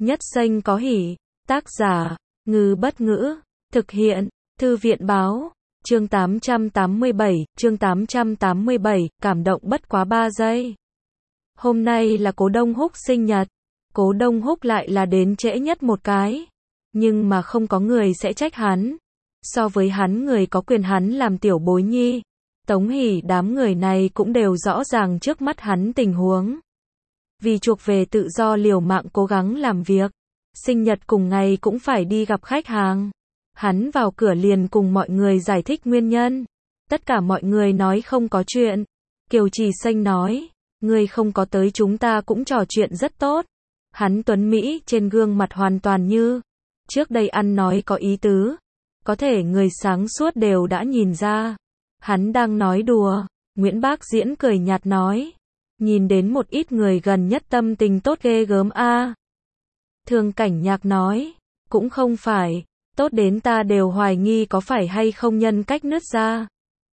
Nhất xanh có hỉ. Tác giả, Ngư Bất Ngữ. Thực hiện, Thư viện Báo. Chương 887, cảm động bất quá 3 giây. Hôm nay là Cố Đông Húc sinh nhật. Cố Đông Húc lại là đến trễ nhất một cái. Nhưng mà không có người sẽ trách hắn. So với hắn người có quyền hắn làm tiểu bối nhi. Tống Hỷ đám người này cũng đều rõ ràng trước mắt hắn tình huống. Vì chuộc về tự do liều mạng cố gắng làm việc. Sinh nhật cùng ngày cũng phải đi gặp khách hàng. Hắn vào cửa liền cùng mọi người giải thích nguyên nhân. Tất cả mọi người nói không có chuyện. Kiều Trì Xanh nói, ngươi không có tới chúng ta cũng trò chuyện rất tốt. Hắn tuấn Mỹ trên gương mặt hoàn toàn như trước đây ăn nói có ý tứ. Có thể người sáng suốt đều đã nhìn ra. Hắn đang nói đùa. Nguyễn Bác Diễn cười nhạt nói, nhìn đến một ít người gần nhất tâm tình tốt ghê gớm a. Thường Cảnh Nhạc nói, cũng không phải, tốt đến ta đều hoài nghi có phải hay không nhân cách nứt ra.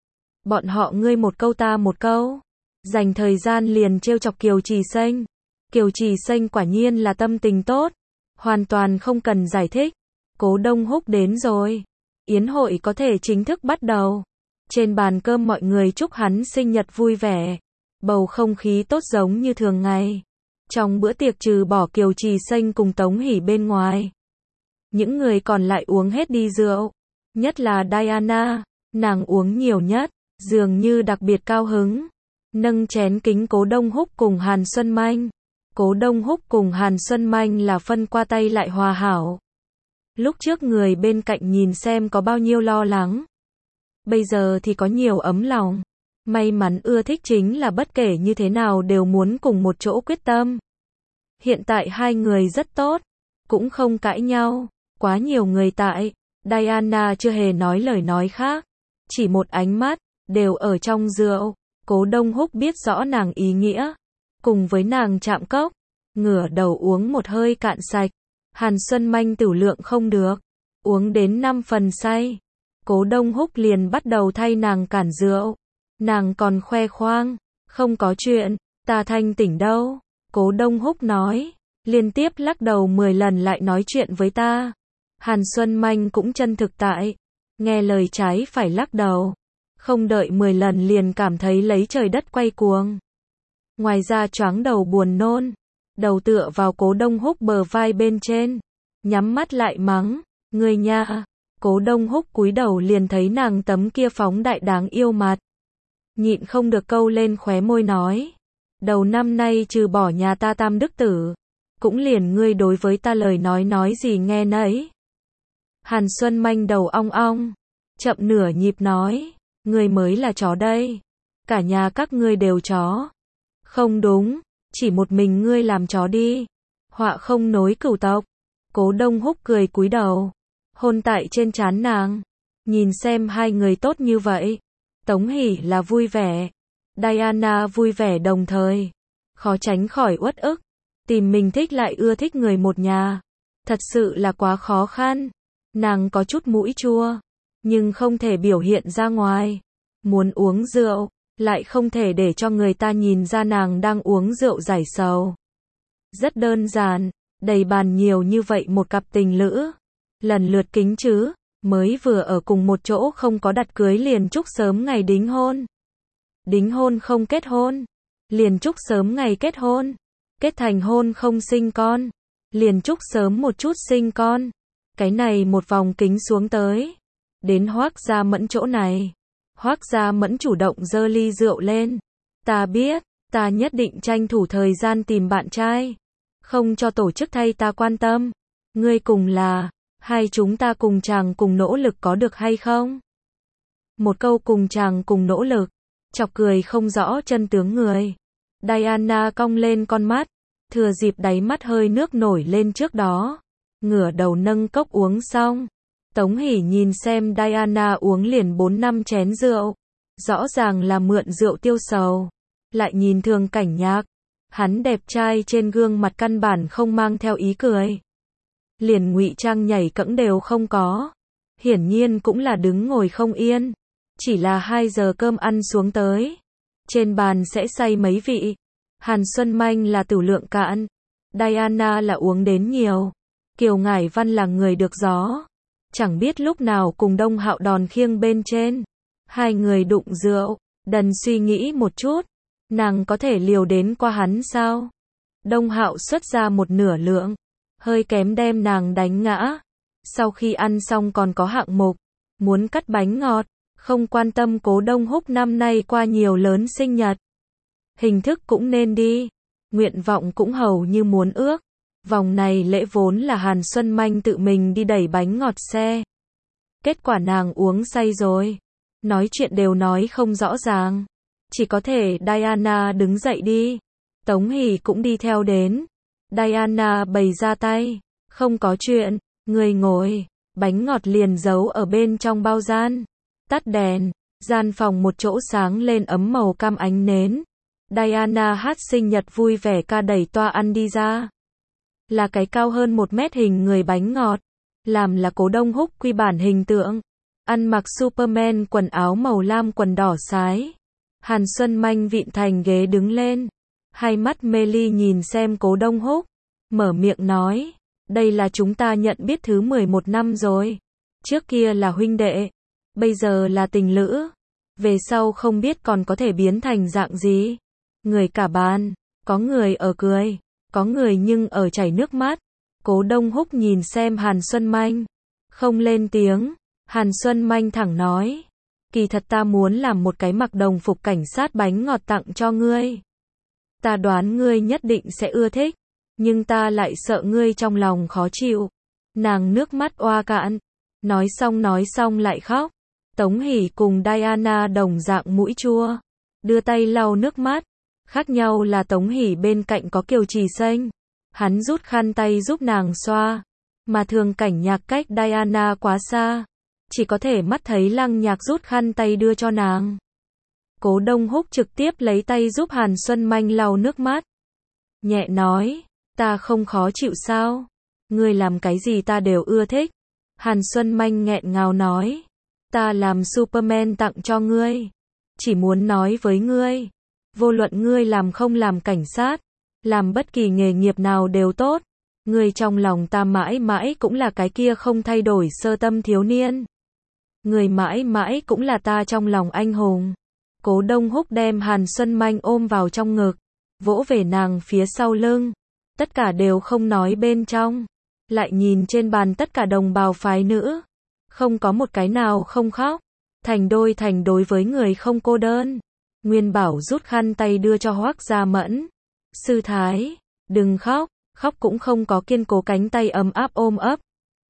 Bọn họ ngươi một câu ta một câu, dành thời gian liền trêu chọc Kiều Trì Xanh. Kiều Trì Xanh quả nhiên là tâm tình tốt, hoàn toàn không cần giải thích. Cố Đông Húc đến rồi, yến hội có thể chính thức bắt đầu. Trên bàn cơm mọi người chúc hắn sinh nhật vui vẻ, bầu không khí tốt giống như thường ngày. Trong bữa tiệc trừ bỏ Kiều Trì Xanh cùng Tống Hỷ bên ngoài, những người còn lại uống hết đi rượu. Nhất là Diana, nàng uống nhiều nhất, dường như đặc biệt cao hứng. Nâng chén kính Cố Đông Húc cùng Hàn Xuân Manh. Cố Đông Húc cùng Hàn Xuân Manh là phân qua tay lại hòa hảo. Lúc trước người bên cạnh nhìn xem có bao nhiêu lo lắng. Bây giờ thì có nhiều ấm lòng. May mắn ưa thích chính là bất kể như thế nào đều muốn cùng một chỗ quyết tâm. Hiện tại hai người rất tốt, cũng không cãi nhau, quá nhiều người tại. Diana chưa hề nói lời nói khác, chỉ một ánh mắt, đều ở trong rượu. Cố Đông Húc biết rõ nàng ý nghĩa, cùng với nàng chạm cốc, ngửa đầu uống một hơi cạn sạch. Hàn Xuân Manh tửu lượng không được, uống đến 5 phần say. Cố Đông Húc liền bắt đầu thay nàng cản rượu. Nàng còn khoe khoang, không có chuyện, ta thanh tỉnh đâu. Cố Đông Húc nói, liên tiếp lắc đầu 10 lần lại nói chuyện với ta. Hàn Xuân Manh cũng chân thực tại, nghe lời trái phải lắc đầu. Không đợi 10 lần liền cảm thấy lấy trời đất quay cuồng. Ngoài ra choáng đầu buồn nôn, đầu tựa vào Cố Đông Húc bờ vai bên trên, nhắm mắt lại mắng, ngươi nha. Cố Đông Húc cúi đầu liền thấy nàng tấm kia phóng đại đáng yêu mặt. Nhịn không được câu lên khóe môi nói, đầu năm nay trừ bỏ nhà ta tam đức tử, cũng liền ngươi đối với ta lời nói gì nghe nấy. Hàn Xuân Manh đầu ong ong, chậm nửa nhịp nói, ngươi mới là chó đây, cả nhà các ngươi đều chó. Không đúng, chỉ một mình ngươi làm chó đi, họa không nối cửu tộc. Cố Đông Húc cười cúi đầu, hôn tại trên trán nàng, nhìn xem hai người tốt như vậy. Tống Hỷ là vui vẻ, Diana vui vẻ đồng thời, khó tránh khỏi uất ức, tìm mình thích lại ưa thích người một nhà, thật sự là quá khó khăn. Nàng có chút mũi chua, nhưng không thể biểu hiện ra ngoài, muốn uống rượu, lại không thể để cho người ta nhìn ra nàng đang uống rượu giải sầu. Rất đơn giản, đầy bàn nhiều như vậy một cặp tình lữ, lần lượt kính chứ. Mới vừa ở cùng một chỗ không có đặt cưới liền chúc sớm ngày đính hôn. Đính hôn không kết hôn, liền chúc sớm ngày kết hôn. Kết thành hôn không sinh con, liền chúc sớm một chút sinh con. Cái này một vòng kính xuống tới, đến Hoác Gia Mẫn chỗ này. Hoác Gia Mẫn chủ động giơ ly rượu lên. Ta biết, ta nhất định tranh thủ thời gian tìm bạn trai, không cho tổ chức thay ta quan tâm. Ngươi cùng là, hai chúng ta cùng chàng cùng nỗ lực có được hay không? Một câu cùng chàng cùng nỗ lực, chọc cười không rõ chân tướng người. Diana cong lên con mắt, thừa dịp đáy mắt hơi nước nổi lên trước đó, ngửa đầu nâng cốc uống xong. Tống Hỷ nhìn xem Diana uống liền 4-5 chén rượu, rõ ràng là mượn rượu tiêu sầu. Lại nhìn Thường Cảnh Nhạc, hắn đẹp trai trên gương mặt căn bản không mang theo ý cười. Liền ngụy trang nhảy cẫng đều không có. Hiển nhiên cũng là đứng ngồi không yên. Chỉ là 2 giờ cơm ăn xuống tới, trên bàn sẽ say mấy vị. Hàn Xuân Manh là tửu lượng cạn, Diana là uống đến nhiều. Kiều Ngải Văn là người được gió. Chẳng biết lúc nào cùng Đông Hạo đòn khiêng bên trên. Hai người đụng rượu. Đần suy nghĩ một chút. Nàng có thể liều đến qua hắn sao? Đông Hạo xuất ra một nửa lượng. Hơi kém đem nàng đánh ngã. Sau khi ăn xong còn có hạng mục. Muốn cắt bánh ngọt. Không quan tâm Cố Đông Húc năm nay qua nhiều lớn sinh nhật. Hình thức cũng nên đi. Nguyện vọng cũng hầu như muốn ước. Vòng này lễ vốn là Hàn Xuân Manh tự mình đi đẩy bánh ngọt xe. Kết quả nàng uống say rồi. Nói chuyện đều nói không rõ ràng. Chỉ có thể Diana đứng dậy đi. Tống Hỷ cũng đi theo đến. Diana bày ra tay. Không có chuyện, người ngồi. Bánh ngọt liền giấu ở bên trong bao gian. Tắt đèn. Gian phòng một chỗ sáng lên ấm màu cam ánh nến. Diana hát sinh nhật vui vẻ ca đẩy toa ăn đi ra. Là cái cao hơn 1 mét hình người bánh ngọt. Làm là Cố Đông Húc quy bản hình tượng. Ăn mặc Superman quần áo màu lam quần đỏ sái. Hàn Xuân Manh vịn thành ghế đứng lên. Hai mắt mê ly nhìn xem Cố Đông Húc. Mở miệng nói. Đây là chúng ta nhận biết thứ 11 năm rồi. Trước kia là huynh đệ. Bây giờ là tình lữ. Về sau không biết còn có thể biến thành dạng gì. Người cả bàn. Có người ở cười. Có người nhưng ở chảy nước mắt. Cố Đông Húc nhìn xem Hàn Xuân Manh. Không lên tiếng. Hàn Xuân Manh thẳng nói. Kỳ thật ta muốn làm một cái mặc đồng phục cảnh sát bánh ngọt tặng cho ngươi. Ta đoán ngươi nhất định sẽ ưa thích. Nhưng ta lại sợ ngươi trong lòng khó chịu. Nàng nước mắt oa cạn. Nói xong lại khóc. Tống Hỷ cùng Diana đồng dạng mũi chua. Đưa tay lau nước mắt. Khác nhau là Tống Hỷ bên cạnh có Kiều Trì Xanh. Hắn rút khăn tay giúp nàng xoa. Mà thường cảnh nhạc cách Diana quá xa. Chỉ có thể mắt thấy Lăng Nhạc rút khăn tay đưa cho nàng. Cố Đông Húc trực tiếp lấy tay giúp Hàn Xuân Manh lau nước mắt. Nhẹ nói, ta không khó chịu sao? Ngươi làm cái gì ta đều ưa thích. Hàn Xuân Manh nghẹn ngào nói. Ta làm Superman tặng cho ngươi. Chỉ muốn nói với ngươi. Vô luận ngươi làm không làm cảnh sát. Làm bất kỳ nghề nghiệp nào đều tốt. Ngươi trong lòng ta mãi mãi cũng là cái kia không thay đổi sơ tâm thiếu niên. Ngươi mãi mãi cũng là ta trong lòng anh hùng. Cố Đông Húc đem Hàn Xuân Manh ôm vào trong ngực. Vỗ về nàng phía sau lưng. Tất cả đều không nói bên trong. Lại nhìn trên bàn tất cả đồng bào phái nữ. Không có một cái nào không khóc. Thành đôi với người không cô đơn. Nguyên Bảo rút khăn tay đưa cho Hoắc Gia Mẫn. Sư Thái, đừng khóc. Khóc cũng không có kiên cố cánh tay ấm áp ôm ấp.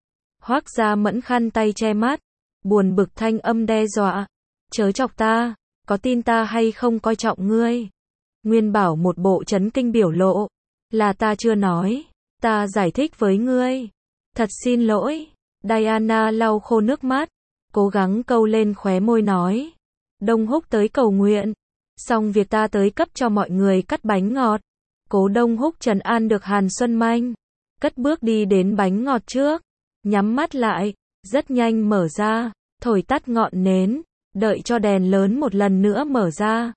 Hoắc Gia Mẫn khăn tay che mắt. Buồn bực thanh âm đe dọa. Chớ chọc ta. Có tin ta hay không coi trọng ngươi? Nguyên Bảo một bộ chấn kinh biểu lộ. Là ta chưa nói. Ta giải thích với ngươi. Thật xin lỗi. Diana lau khô nước mắt. Cố gắng câu lên khóe môi nói. Đông Húc tới cầu nguyện. Xong việc ta tới cấp cho mọi người cắt bánh ngọt. Cố Đông Húc trấn an được Hàn Xuân Manh. Cất bước đi đến bánh ngọt trước. Nhắm mắt lại. Rất nhanh mở ra. Thổi tắt ngọn nến. Đợi cho đèn lớn một lần nữa mở ra.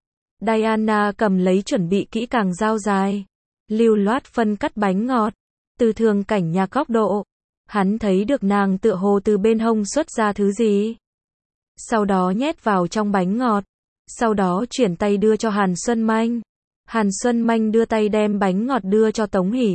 Diana cầm lấy chuẩn bị kỹ càng dao dài. Lưu loát phân cắt bánh ngọt. Từ thường cảnh nhà góc độ. Hắn thấy được nàng tựa hồ từ bên hông xuất ra thứ gì. Sau đó nhét vào trong bánh ngọt. Sau đó chuyển tay đưa cho Hàn Xuân Manh. Hàn Xuân Manh đưa tay đem bánh ngọt đưa cho Tống Hỷ.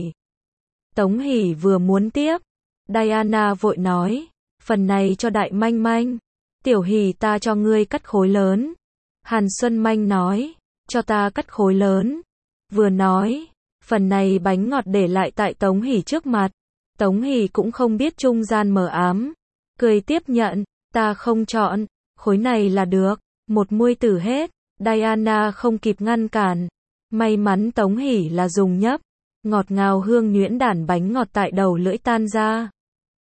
Tống Hỷ vừa muốn tiếp. Diana vội nói. Phần này cho Đại Manh Manh. Tiểu Hỷ ta cho ngươi cắt khối lớn. Hàn Xuân Manh nói. Cho ta cắt khối lớn. Vừa nói. Phần này bánh ngọt để lại tại Tống Hỷ trước mặt. Tống Hỷ cũng không biết trung gian mờ ám. Cười tiếp nhận. Ta không chọn. Khối này là được. Một muôi tử hết. Diana không kịp ngăn cản. May mắn Tống Hỷ là dùng nhấp. Ngọt ngào hương nhuyễn đản bánh ngọt tại đầu lưỡi tan ra.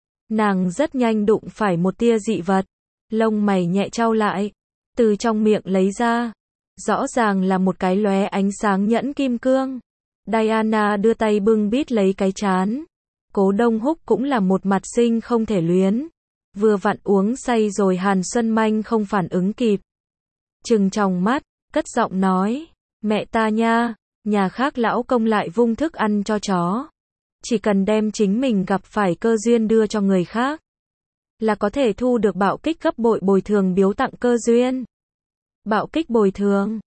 Nàng rất nhanh đụng phải một tia dị vật. Lông mày nhẹ chau lại. Từ trong miệng lấy ra. Rõ ràng là một cái lóe ánh sáng nhẫn kim cương. Diana đưa tay bưng bít lấy cái trán. Cố Đông Húc cũng là một mặt sinh không thể luyến. Vừa vặn uống say rồi Hàn Xuân Manh không phản ứng kịp. Trừng tròng mắt, cất giọng nói. Mẹ ta nha, nhà khác lão công lại vung thức ăn cho chó. chỉ cần đem chính mình gặp phải cơ duyên đưa cho người khác, là có thể thu được bạo kích gấp bội bồi thường biếu tặng cơ duyên. Bạo kích bồi thường